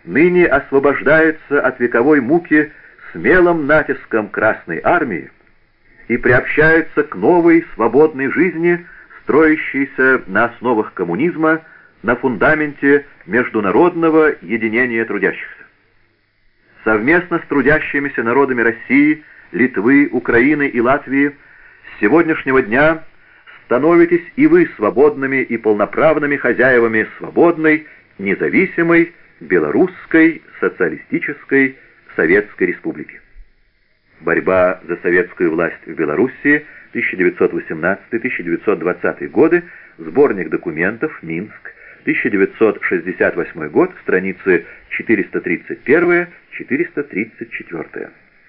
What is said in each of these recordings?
ныне освобождается от вековой муки смелым натиском Красной Армии и приобщается к новой свободной жизни, строящейся на основах коммунизма, на фундаменте международного единения трудящихся. Совместно с трудящимися народами России, Литвы, Украины и Латвии с сегодняшнего дня становитесь и вы свободными и полноправными хозяевами свободной, независимой, белорусской, социалистической, Советской Республики. Борьба за советскую власть в Белоруссии, 1918-1920 годы, сборник документов, Минск, 1968 год, страницы 431-434.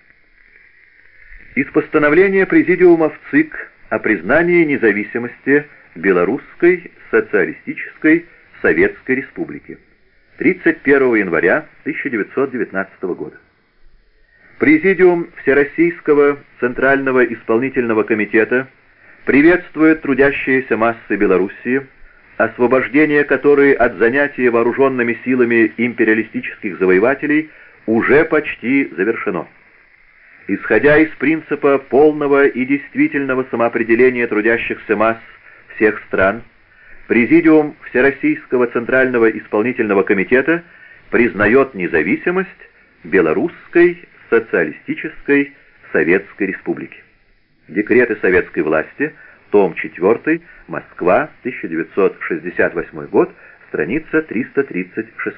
Из постановления Президиума ЦИК о признании независимости Белорусской социалистической Советской Республики 31 января 1919 года. Президиум Всероссийского Центрального Исполнительного Комитета приветствует трудящиеся массы Белоруссии, освобождение которой от занятия вооруженными силами империалистических завоевателей уже почти завершено. Исходя из принципа полного и действительного самоопределения трудящихся масс всех стран, Президиум Всероссийского Центрального Исполнительного Комитета признает независимость Белорусской Социалистической Советской Республики. Декреты советской власти, том 4, Москва, 1968 год, страница 336.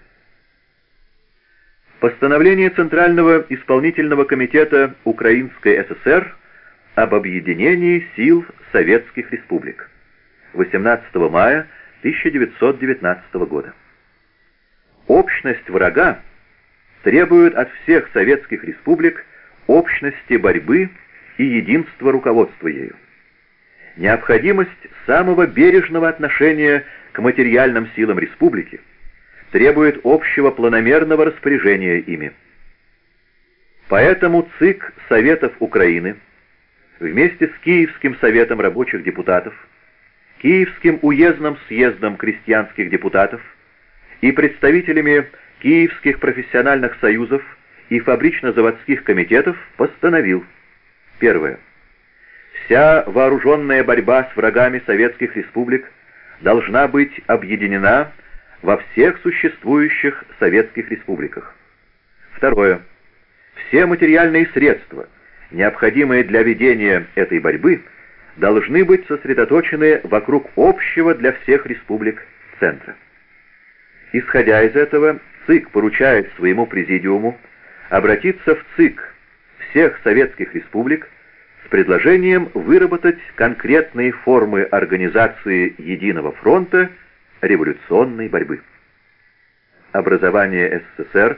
Постановление Центрального Исполнительного Комитета Украинской ССР об объединении сил советских республик 18 мая 1919 года. Общность врага требует от всех советских республик общности борьбы и единства руководства ею. Необходимость самого бережного отношения к материальным силам республики требует общего планомерного распоряжения ими. Поэтому ЦИК Советов Украины вместе с Киевским Советом рабочих депутатов, Киевским уездным съездом крестьянских депутатов и представителями Киевских профессиональных союзов и фабрично-заводских комитетов постановил: первое. Вся вооруженная борьба с врагами советских республик должна быть объединена во всех существующих советских республиках. Второе. Все материальные средства, необходимые для ведения этой борьбы, должны быть сосредоточены вокруг общего для всех республик центра. Исходя из этого, ЦИК поручает своему президиуму обратиться в ЦИК всех советских республик с предложением выработать конкретные формы организации Единого фронта революционной борьбы. Образование СССР,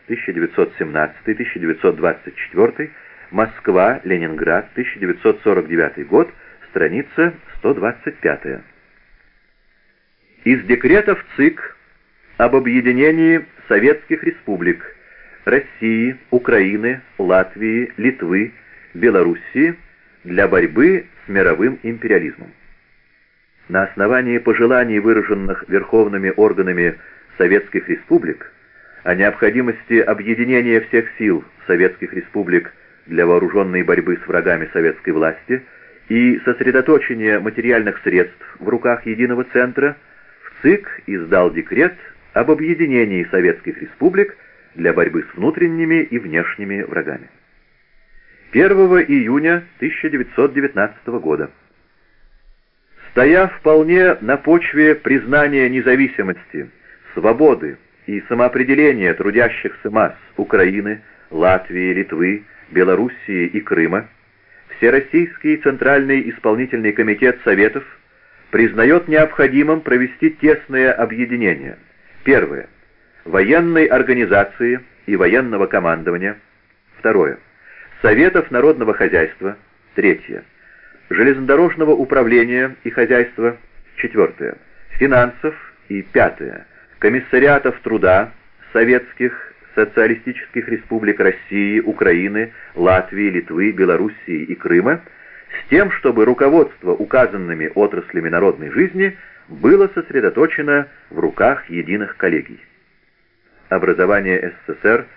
1917-1924, Москва, Ленинград, 1949 год, страница 125. Из декретов ЦИК об объединении советских республик России, Украины, Латвии, Литвы, Белоруссии для борьбы с мировым империализмом. На основании пожеланий, выраженных верховными органами советских республик, о необходимости объединения всех сил советских республик для вооруженной борьбы с врагами советской власти и сосредоточения материальных средств в руках единого центра, в ЦИК издал декрет об объединении советских республик для борьбы с внутренними и внешними врагами. 1 июня 1919 года. Стоя вполне на почве признания независимости, свободы и самоопределения трудящихся масс Украины, Латвии, Литвы, Белоруссии и Крыма, Всероссийский Центральный Исполнительный Комитет Советов признает необходимым провести тесное объединение. Первое. Военной организации и военного командования. Второе. Советов народного хозяйства. Третье. Железнодорожного управления и хозяйства. Четвертое. Финансов. И пятое. Комиссариатов труда советских, социалистических республик России, Украины, Латвии, Литвы, Белоруссии и Крыма, с тем, чтобы руководство указанными отраслями народной жизни было сосредоточено в руках единых коллегий. Образование СССР